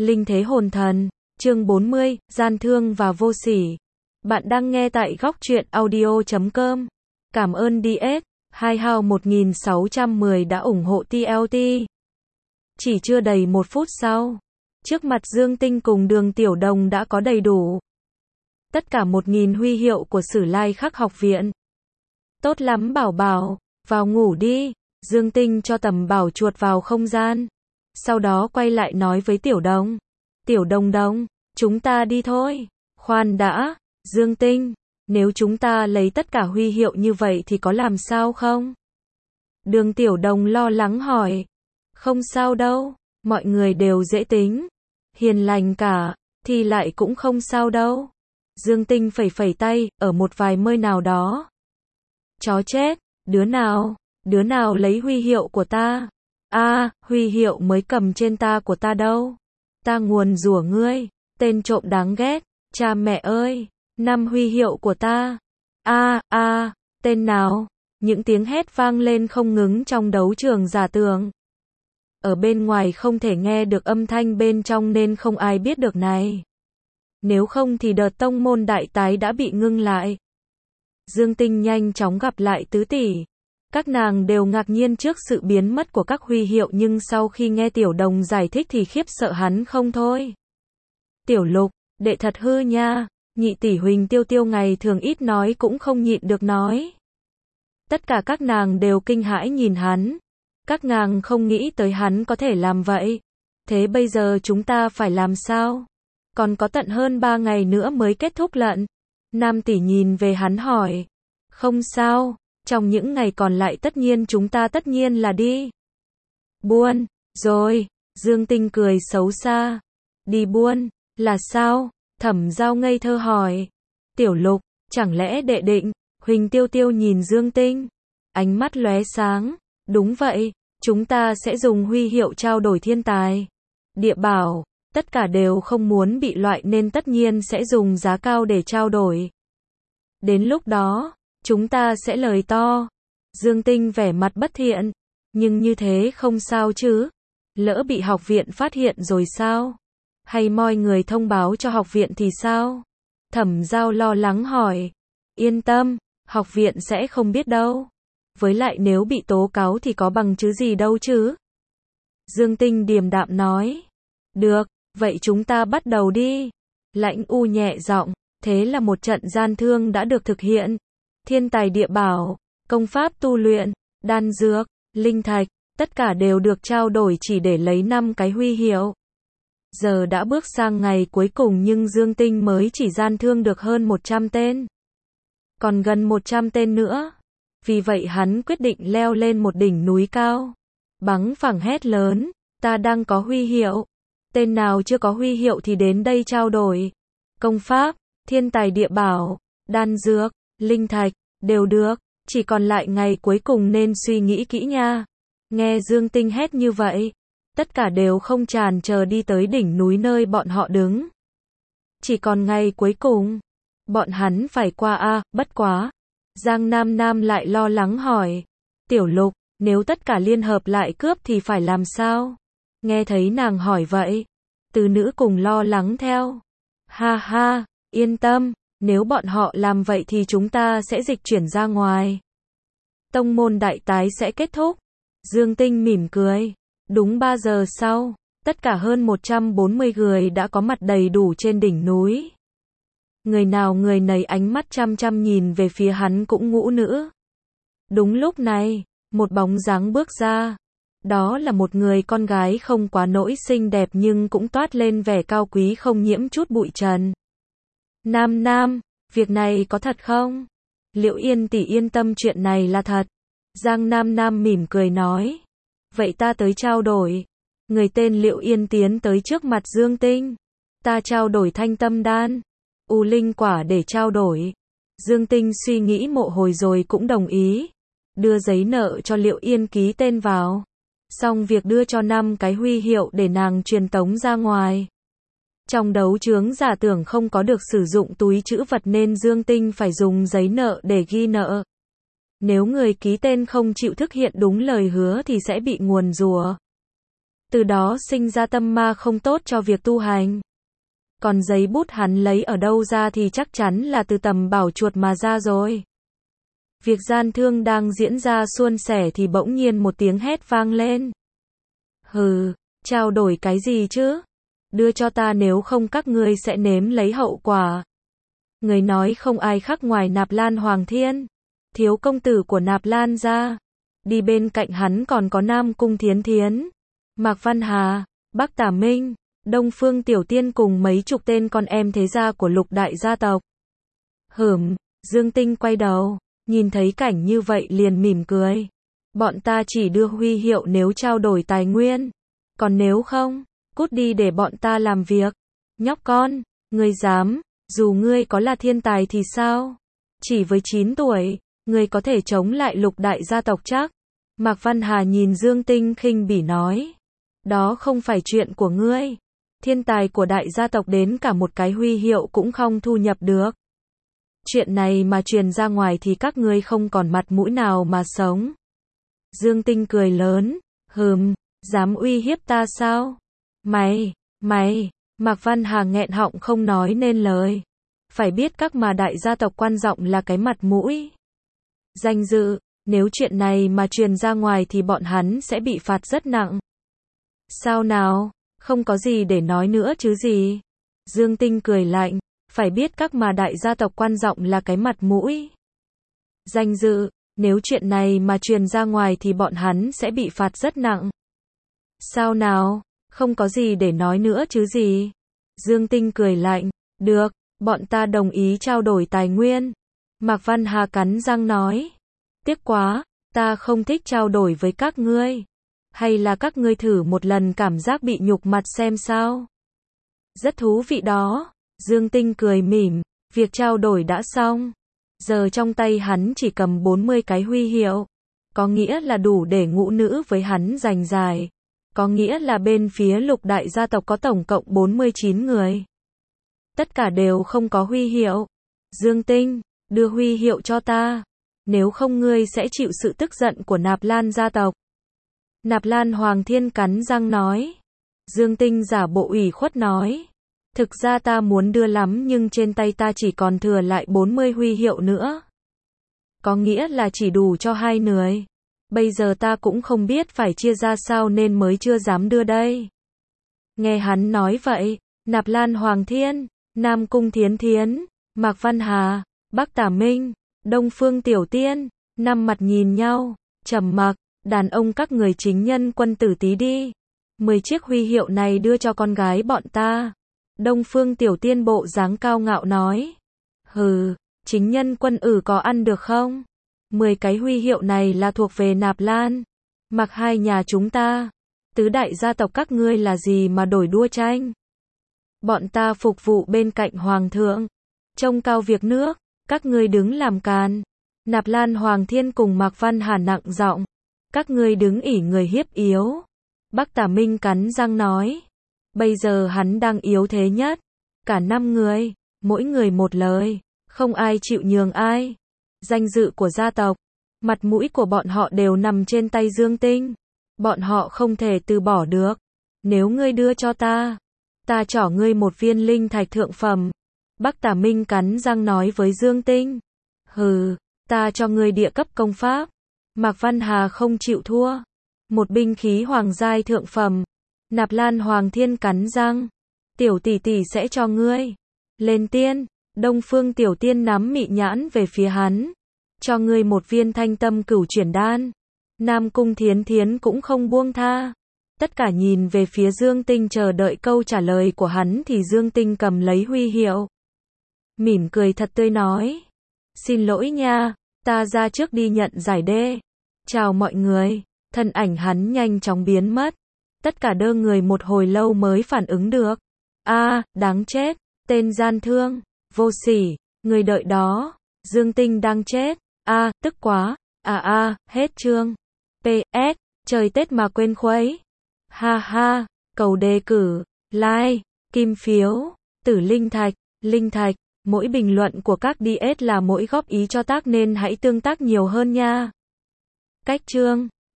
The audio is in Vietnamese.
Linh thế hồn thần, chương 40, gian thương và vô sỉ. Bạn đang nghe tại góc truyện audio.com. Cảm ơn DS, 2HOW1610 đã ủng hộ TLT. Chỉ chưa đầy 1 phút sau, trước mặt Dương Tinh cùng Đường Tiểu Đồng đã có đầy đủ tất cả 1000 huy hiệu của Sử Lai Khắc học viện. Tốt lắm Bảo Bảo, vào ngủ đi. Dương Tinh cho Tầm Bảo chuột vào không gian. Sau đó quay lại nói với Tiểu Đồng. Tiểu Đồng Đồng, chúng ta đi thôi. Khoan đã, Dương Tinh, nếu chúng ta lấy tất cả huy hiệu như vậy thì có làm sao không? Đường Tiểu Đồng lo lắng hỏi. Không sao đâu, mọi người đều dễ tính, hiền lành cả, thì lại cũng không sao đâu. Dương Tinh phẩy phẩy tay, ở một vài nơi nào đó. Chó chết, đứa nào lấy huy hiệu của ta? Huy hiệu mới cầm trên ta của ta đâu. Ta nguyền rủa ngươi, tên trộm đáng ghét, cha mẹ ơi, 5 huy hiệu của ta. Tên nào? Những tiếng hét vang lên không ngừng trong đấu trường giả tưởng. Ở bên ngoài không thể nghe được âm thanh bên trong nên không ai biết được này. Nếu không thì đợt tông môn đại tái đã bị ngưng lại. Dương Tinh nhanh chóng gặp lại tứ tỷ. Các nàng đều ngạc nhiên trước sự biến mất của các huy hiệu nhưng sau khi nghe Tiểu Đồng giải thích thì khiếp sợ hắn không thôi. Tiểu Lục, đệ thật hư nha, nhị tỷ Huỳnh Tiêu Tiêu ngày thường ít nói cũng không nhịn được nói. Tất cả các nàng đều kinh hãi nhìn hắn. Các nàng không nghĩ tới hắn có thể làm vậy. Thế bây giờ chúng ta phải làm sao? Còn có tận hơn 3 ngày nữa mới kết thúc lận. Nam tỷ nhìn về hắn hỏi. Không sao, trong những ngày còn lại chúng ta tất nhiên là đi. Buôn, rồi, Dương Tinh cười xấu xa. Đi buôn, là sao? Thẩm Giao ngây thơ hỏi. Tiểu Lục, chẳng lẽ đệ định? Huỳnh Tiêu Tiêu nhìn Dương Tinh. Ánh mắt lóe sáng. Đúng vậy, chúng ta sẽ dùng huy hiệu trao đổi thiên tài. Địa bảo, tất cả đều không muốn bị loại nên tất nhiên sẽ dùng giá cao để trao đổi. Đến lúc đó, chúng ta sẽ lời to. Dương Tinh vẻ mặt bất thiện. Nhưng như thế không sao chứ? Lỡ bị học viện phát hiện rồi sao? Hay mọi người thông báo cho học viện thì sao? Thẩm Giao lo lắng hỏi. Yên tâm, học viện sẽ không biết đâu. Với lại nếu bị tố cáo thì có bằng chứng gì đâu chứ? Dương Tinh điềm đạm nói. Được, vậy chúng ta bắt đầu đi. Lãnh U nhẹ giọng. Thế là một trận gian thương đã được thực hiện. Thiên tài địa bảo, công pháp tu luyện, đan dược, linh thạch, tất cả đều được trao đổi chỉ để lấy 5 cái huy hiệu. Giờ đã bước sang ngày cuối cùng nhưng Dương Tinh mới chỉ gian thương được hơn 100 tên. Còn gần 100 tên nữa. Vì vậy hắn quyết định leo lên một đỉnh núi cao. Bằng phẳng hét lớn, ta đang có huy hiệu. Tên nào chưa có huy hiệu thì đến đây trao đổi. Công pháp, thiên tài địa bảo, đan dược, linh thạch, đều được. Chỉ còn lại ngày cuối cùng nên suy nghĩ kỹ nha. Nghe Dương Tinh hét như vậy, tất cả đều không tràn chờ đi tới đỉnh núi nơi bọn họ đứng. Chỉ còn ngày cuối cùng, bọn hắn phải qua bất quá. Giang Nam Nam lại lo lắng hỏi. Tiểu Lục, nếu tất cả liên hợp lại cướp thì phải làm sao? Nghe thấy nàng hỏi vậy, Tứ nữ cùng lo lắng theo. Ha, yên tâm, nếu bọn họ làm vậy thì chúng ta sẽ dịch chuyển ra ngoài. Tông môn đại tái sẽ kết thúc. Dương Tinh mỉm cười. Đúng 3 giờ sau, tất cả hơn 140 người đã có mặt đầy đủ trên đỉnh núi. Người nào người nấy ánh mắt chăm chăm nhìn về phía hắn cũng ngũ nữ. Đúng lúc này, một bóng dáng bước ra. Đó là một người con gái không quá nỗi xinh đẹp nhưng cũng toát lên vẻ cao quý không nhiễm chút bụi trần. Nam, việc này có thật không? Liễu Yên tỷ yên tâm chuyện này là thật. Giang Nam mỉm cười nói. Vậy ta tới trao đổi. Người tên Liễu Yên tiến tới trước mặt Dương Tinh. Ta trao đổi thanh tâm đan. U linh quả để trao đổi. Dương Tinh suy nghĩ một hồi rồi cũng đồng ý. Đưa giấy nợ cho Liễu Yên ký tên vào. Xong việc đưa cho 5 cái huy hiệu để nàng truyền tống ra ngoài. Trong đấu chướng giả tưởng không có được sử dụng túi trữ vật nên Dương Tinh phải dùng giấy nợ để ghi nợ. Nếu người ký tên không chịu thực hiện đúng lời hứa thì sẽ bị nguyền rủa. từ đó sinh ra tâm ma không tốt cho việc tu hành. Còn giấy bút hắn lấy ở đâu ra thì chắc chắn là từ tầm bảo chuột mà ra rồi. Việc gian thương đang diễn ra suôn sẻ thì bỗng nhiên một tiếng hét vang lên. Hừ, trao đổi cái gì chứ? Đưa cho ta nếu không các ngươi sẽ nếm lấy hậu quả. Người nói không ai khác ngoài Nạp Lan Hoàng Thiên, thiếu công tử của Nạp Lan gia. Đi bên cạnh hắn còn có Nam Cung Thiến Thiến, Mạc Văn Hà, Bắc Tả Minh, Đông Phương Tiểu Tiên cùng mấy chục tên con em thế gia của lục đại gia tộc. Dương Tinh quay đầu, nhìn thấy cảnh như vậy liền mỉm cười. Bọn ta chỉ đưa huy hiệu nếu trao đổi tài nguyên. Còn nếu không, cút đi để bọn ta làm việc. Nhóc con, ngươi dám, dù ngươi có là thiên tài thì sao? Chỉ với 9 tuổi, ngươi có thể chống lại lục đại gia tộc chắc? Mạc Văn Hà nhìn Dương Tinh khinh bỉ nói. Đó không phải chuyện của ngươi. Thiên tài của đại gia tộc đến cả một cái huy hiệu cũng không thu nhập được. Chuyện này mà truyền ra ngoài thì các ngươi không còn mặt mũi nào mà sống. Dương Tinh cười lớn, dám uy hiếp ta sao? Mày, Mạc Văn Hà nghẹn họng không nói nên lời. Phải biết các mà đại gia tộc quan trọng là cái mặt mũi, danh dự, nếu chuyện này mà truyền ra ngoài thì bọn hắn sẽ bị phạt rất nặng. Sao nào, không có gì để nói nữa chứ gì? Dương Tinh cười lạnh, phải biết các mà đại gia tộc quan trọng là cái mặt mũi, danh dự, nếu chuyện này mà truyền ra ngoài thì bọn hắn sẽ bị phạt rất nặng. Sao nào, không có gì để nói nữa chứ gì? Dương Tinh cười lạnh, được, bọn ta đồng ý trao đổi tài nguyên. Mạc Văn Hà cắn răng nói, tiếc quá, ta không thích trao đổi với các ngươi. Hay là các ngươi thử một lần cảm giác bị nhục mặt xem sao? Rất thú vị đó. Dương Tinh cười mỉm, việc trao đổi đã xong. Giờ trong tay hắn chỉ cầm 40 cái huy hiệu. Có nghĩa là đủ để ngũ nữ với hắn giành giải. Có nghĩa là bên phía lục đại gia tộc có tổng cộng 49 người. Tất cả đều không có huy hiệu. Dương Tinh, đưa huy hiệu cho ta. Nếu không ngươi sẽ chịu sự tức giận của Nạp Lan gia tộc. Nạp Lan Hoàng Thiên cắn răng nói. Dương Tinh giả bộ ủy khuất nói. Thực ra ta muốn đưa lắm nhưng trên tay ta chỉ còn thừa lại 40 huy hiệu nữa. Có nghĩa là chỉ đủ cho 2 người. Bây giờ ta cũng không biết phải chia ra sao nên mới chưa dám đưa đây. Nghe hắn nói vậy, Nạp Lan Hoàng Thiên, Nam Cung Thiến Thiến, Mạc Văn Hà, Bắc Tả Minh, Đông Phương Tiểu Tiên, năm mặt nhìn nhau, trầm mặc, đàn ông các người chính nhân quân tử tí đi. 10 chiếc huy hiệu này đưa cho con gái bọn ta. Đông Phương Tiểu Tiên bộ dáng cao ngạo nói. Chính nhân quân có ăn được không? 10 cái huy hiệu này là thuộc về Nạp Lan, Mặc hai nhà chúng ta. Tứ đại gia tộc các ngươi là gì mà đổi đua tranh? Bọn ta phục vụ bên cạnh Hoàng thượng, trông cao việc nước, các ngươi đứng làm càn. Nạp Lan Hoàng Thiên cùng Mạc Văn Hà nặng giọng. Các ngươi đứng ỷ người hiếp yếu. Bắc Tả Minh cắn răng nói. Bây giờ hắn đang yếu thế nhất. Cả 5 người, mỗi người một lời, không ai chịu nhường ai. Danh dự của gia tộc, mặt mũi của bọn họ đều nằm trên tay Dương Tinh. Bọn họ không thể từ bỏ được. Nếu ngươi đưa cho ta, ta trỏ ngươi một viên linh thạch thượng phẩm. Bắc Tả Minh cắn răng nói với Dương Tinh. Ta cho ngươi địa cấp công pháp. Mạc Văn Hà không chịu thua. Một binh khí hoàng giai thượng phẩm. Nạp Lan Hoàng Thiên cắn răng. Tiểu tỷ tỷ sẽ cho ngươi. Lên tiên, Đông Phương Tiểu Tiên nắm mị nhãn về phía hắn. Cho ngươi một viên thanh tâm cửu chuyển đan. Nam Cung Thiến Thiến cũng không buông tha. Tất cả nhìn về phía Dương Tinh chờ đợi câu trả lời của hắn thì Dương Tinh cầm lấy huy hiệu. Mỉm cười thật tươi nói. Xin lỗi nha, ta ra trước đi nhận giải đê. Chào mọi người. Thân ảnh hắn nhanh chóng biến mất. Tất cả đơ người một hồi lâu mới phản ứng được. Đáng chết, tên gian thương, vô sỉ, người đợi đó. Dương Tinh đang chết. Tức quá. Hết chương. PS, trời Tết mà quên khuấy. Ha, cầu đề cử, like, kim phiếu, tử linh thạch, mỗi bình luận của các DS là mỗi góp ý cho tác nên hãy tương tác nhiều hơn nha. Cách chương